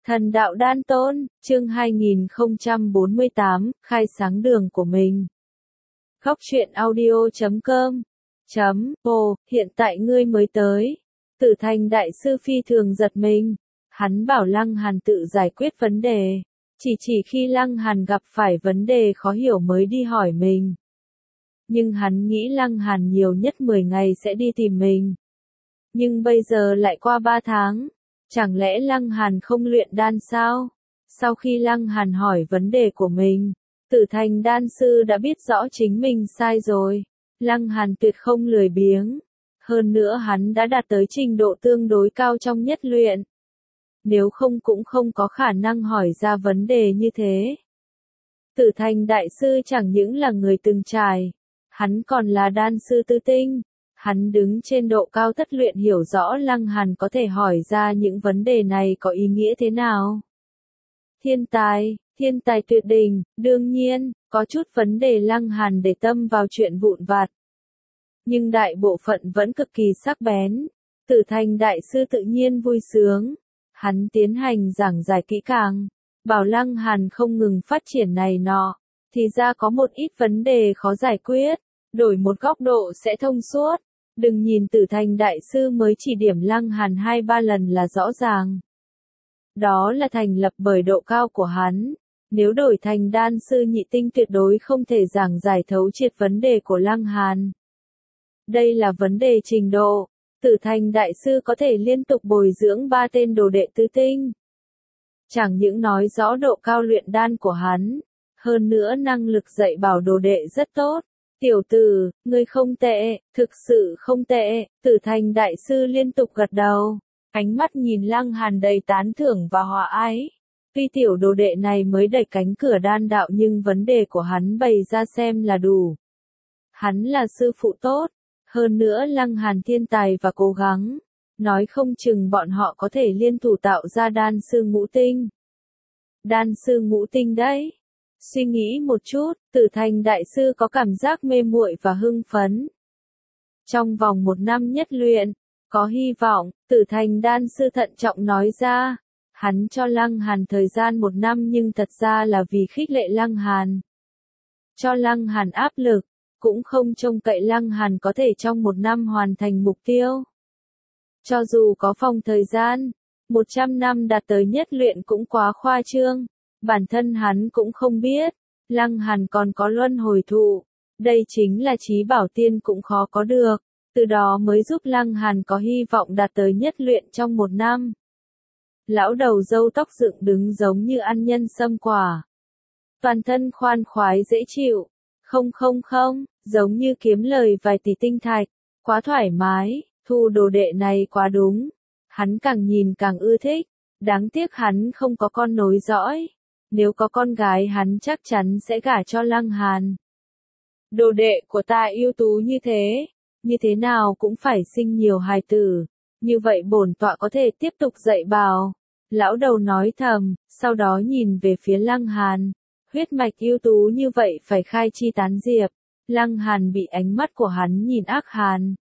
Thần đạo đan tôn, chương 2048, khai sáng đường của mình. Góc truyện audio.com Ồ, hiện tại ngươi mới tới. Tử Thành đại sư phi thường giật mình. Hắn bảo Lăng Hàn tự giải quyết vấn đề. Chỉ khi Lăng Hàn gặp phải vấn đề khó hiểu mới đi hỏi mình. Nhưng hắn nghĩ Lăng Hàn nhiều nhất 10 ngày sẽ đi tìm mình. Nhưng bây giờ lại qua 3 tháng. Chẳng lẽ Lăng Hàn không luyện đan sao? Sau khi Lăng Hàn hỏi vấn đề của mình, Tử Thành đan sư đã biết rõ chính mình sai rồi. Lăng Hàn tuyệt không lười biếng. Hơn nữa hắn đã đạt tới trình độ tương đối cao trong nhất luyện. Nếu không cũng không có khả năng hỏi ra vấn đề như thế. Tử Thành đại sư chẳng những là người từng trải, hắn còn là đan sư tư tinh. Hắn đứng trên độ cao thất luyện hiểu rõ Lăng Hàn có thể hỏi ra những vấn đề này có ý nghĩa thế nào. Thiên tài tuyệt đỉnh, đương nhiên, có chút vấn đề Lăng Hàn để tâm vào chuyện vụn vặt. Nhưng đại bộ phận vẫn cực kỳ sắc bén. Tử Thành đại sư tự nhiên vui sướng. Hắn tiến hành giảng giải kỹ càng, bảo Lăng Hàn không ngừng phát triển này nọ. Thì ra có một ít vấn đề khó giải quyết, đổi một góc độ sẽ thông suốt. Đừng nhìn Tử Thành đại sư mới chỉ điểm Lăng Hàn 2-3 lần là rõ ràng. Đó là thành lập bởi độ cao của hắn. Nếu đổi thành đan sư nhị tinh tuyệt đối không thể giảng giải thấu triệt vấn đề của Lăng Hàn. Đây là vấn đề trình độ. Tử Thành đại sư có thể liên tục bồi dưỡng 3 tên đồ đệ tứ tinh. Chẳng những nói rõ độ cao luyện đan của hắn, hơn nữa năng lực dạy bảo đồ đệ rất tốt. Tiểu tử, ngươi không tệ, thực sự không tệ. Tử Thành đại sư liên tục gật đầu, ánh mắt nhìn Lăng Hàn đầy tán thưởng và hòa ái. Tuy tiểu đồ đệ này mới đẩy cánh cửa đan đạo nhưng vấn đề của hắn bày ra xem là đủ. Hắn là sư phụ tốt, hơn nữa Lăng Hàn thiên tài và cố gắng, nói không chừng bọn họ có thể liên thủ tạo ra đan sư ngũ tinh. Đan sư ngũ tinh đấy. Suy nghĩ một chút, Tử Thành đại sư có cảm giác mê muội và hưng phấn. Trong vòng 1 năm nhất luyện, có hy vọng, Tử Thành đan sư thận trọng nói ra. Hắn cho Lăng Hàn thời gian 1 năm nhưng thật ra là vì khích lệ Lăng Hàn. Cho Lăng Hàn áp lực, cũng không trông cậy Lăng Hàn có thể trong 1 năm hoàn thành mục tiêu. Cho dù có phòng thời gian, 100 năm đạt tới nhất luyện cũng quá khoa trương. Bản thân hắn cũng không biết, Lăng Hàn còn có luân hồi thụ, đây chính là chí bảo tiên cũng khó có được, từ đó mới giúp Lăng Hàn có hy vọng đạt tới nhất luyện trong 1 năm. Lão đầu râu tóc dựng đứng giống như ăn nhân sâm quả. Toàn thân khoan khoái dễ chịu, không, giống như kiếm lời vài tỷ tinh thạch, quá thoải mái, thu đồ đệ này quá đúng. Hắn càng nhìn càng ưa thích, đáng tiếc hắn không có con nối dõi. Nếu có con gái hắn chắc chắn sẽ gả cho Lăng Hàn. Đồ đệ của ta ưu tú như thế nào cũng phải sinh nhiều hài tử, như vậy bổn tọa có thể tiếp tục dạy bảo. Lão đầu nói thầm, sau đó nhìn về phía Lăng Hàn, huyết mạch ưu tú như vậy phải khai chi tán diệp. Lăng Hàn bị ánh mắt của hắn nhìn ác hàn,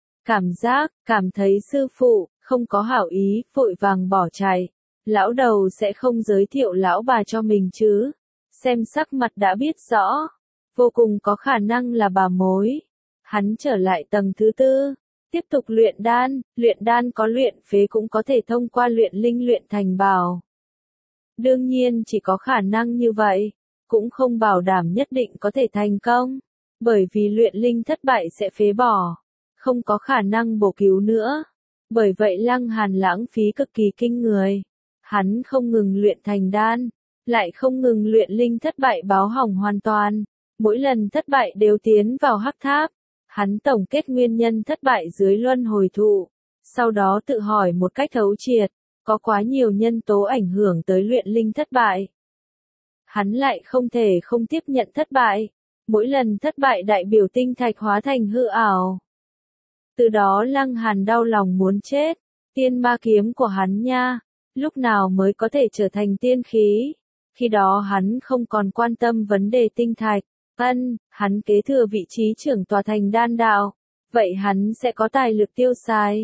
cảm thấy sư phụ không có hảo ý, vội vàng bỏ chạy. Lão đầu sẽ không giới thiệu lão bà cho mình chứ? Xem sắc mặt đã biết rõ, vô cùng có khả năng là bà mối. Hắn trở lại tầng thứ 4, tiếp tục luyện đan có luyện phế cũng có thể thông qua luyện linh luyện thành bảo. Đương nhiên chỉ có khả năng như vậy, cũng không bảo đảm nhất định có thể thành công, bởi vì luyện linh thất bại sẽ phế bỏ, không có khả năng bổ cứu nữa. Bởi vậy Lăng Hàn lãng phí cực kỳ kinh người. Hắn không ngừng luyện thành đan, lại không ngừng luyện linh thất bại báo hỏng hoàn toàn. Mỗi lần thất bại đều tiến vào hắc tháp. Hắn tổng kết nguyên nhân thất bại dưới luân hồi thụ. Sau đó tự hỏi một cách thấu triệt, có quá nhiều nhân tố ảnh hưởng tới luyện linh thất bại. Hắn lại không thể không tiếp nhận thất bại. Mỗi lần thất bại đại biểu tinh thạch hóa thành hư ảo. Từ đó Lăng Hàn đau lòng muốn chết. Tiên ma kiếm của hắn nha. Lúc nào mới có thể trở thành tiên khí? Khi đó hắn không còn quan tâm vấn đề tinh thạch. Hắn kế thừa vị trí trưởng tòa thành đan đạo. Vậy hắn sẽ có tài lực tiêu xài.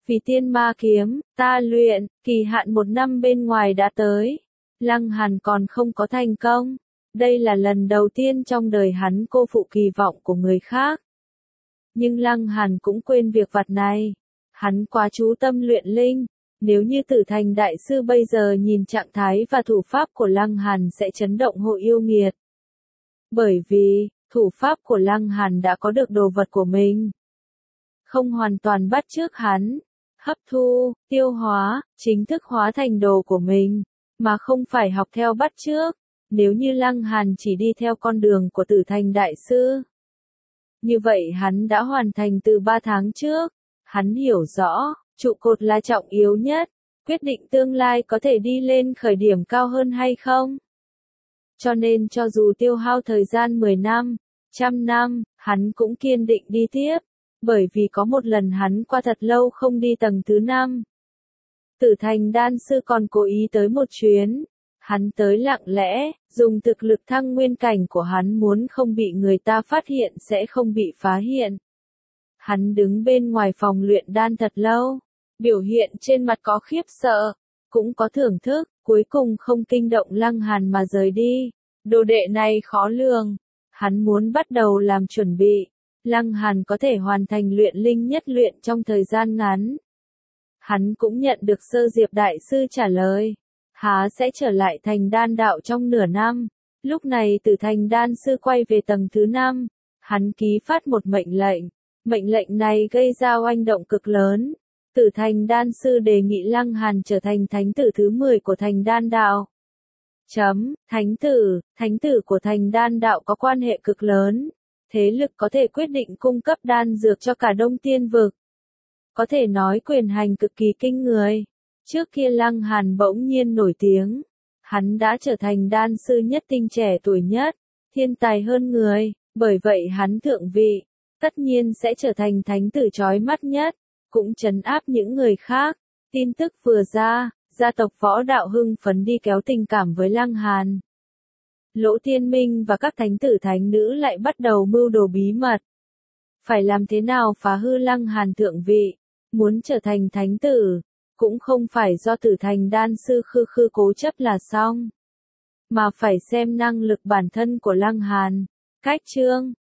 Vì tiên ma kiếm, ta luyện, kỳ hạn 1 năm bên ngoài đã tới. Lăng Hàn còn không có thành công. Đây là lần đầu tiên trong đời hắn cô phụ kỳ vọng của người khác. Nhưng Lăng Hàn cũng quên việc vặt này. Hắn quá chú tâm luyện linh. Nếu như Tử Thành Đại Sư bây giờ nhìn trạng thái và thủ pháp của Lăng Hàn sẽ chấn động hội yêu nghiệt. Bởi vì, thủ pháp của Lăng Hàn đã có được đồ vật của mình. Không hoàn toàn bắt chước hắn, hấp thu, tiêu hóa, chính thức hóa thành đồ của mình, mà không phải học theo bắt chước. Nếu như Lăng Hàn chỉ đi theo con đường của Tử Thành Đại Sư, như vậy hắn đã hoàn thành từ 3 tháng trước. Hắn hiểu rõ, trụ cột là trọng yếu nhất, quyết định tương lai có thể đi lên khởi điểm cao hơn hay không. Cho nên cho dù tiêu hao thời gian 10 năm, 100 năm, hắn cũng kiên định đi tiếp, bởi vì có một lần hắn qua thật lâu không đi tầng thứ 5. Tử Thành Đan Sư còn cố ý tới một chuyến. Hắn tới lặng lẽ, dùng thực lực thăng nguyên cảnh của hắn muốn không bị người ta phát hiện sẽ không bị phá hiện. Hắn đứng bên ngoài phòng luyện đan thật lâu, biểu hiện trên mặt có khiếp sợ, cũng có thưởng thức, cuối cùng không kinh động Lăng Hàn mà rời đi. Đồ đệ này khó lường, hắn muốn bắt đầu làm chuẩn bị. Lăng Hàn có thể hoàn thành luyện linh nhất luyện trong thời gian ngắn. Hắn cũng nhận được Sơ Diệp Đại Sư trả lời. Há sẽ trở lại thành đan đạo trong nửa năm. Lúc này Tử Thành Đan Sư quay về tầng thứ 5. Hắn ký phát một mệnh lệnh. Mệnh lệnh này gây ra oanh động cực lớn. Tử Thành Đan Sư đề nghị Lăng Hàn trở thành thánh tử thứ 10 của thành đan đạo. Thánh tử của thành đan đạo có quan hệ cực lớn. Thế lực có thể quyết định cung cấp đan dược cho cả Đông Tiên Vực. Có thể nói quyền hành cực kỳ kinh người. Trước kia Lăng Hàn bỗng nhiên nổi tiếng. Hắn đã trở thành đan sư nhất tinh trẻ tuổi nhất, thiên tài hơn người, bởi vậy hắn thượng vị, tất nhiên sẽ trở thành thánh tử chói mắt nhất, cũng trấn áp những người khác. Tin tức vừa ra, gia tộc Võ Đạo hưng phấn đi kéo tình cảm với Lăng Hàn. Lỗ Tiên Minh và các thánh tử thánh nữ lại bắt đầu mưu đồ bí mật. Phải làm thế nào phá hư Lăng Hàn thượng vị, muốn trở thành thánh tử, cũng không phải do Tử Thành Đan Sư khư cố chấp là xong, mà phải xem năng lực bản thân của Lăng Hàn. Cách chương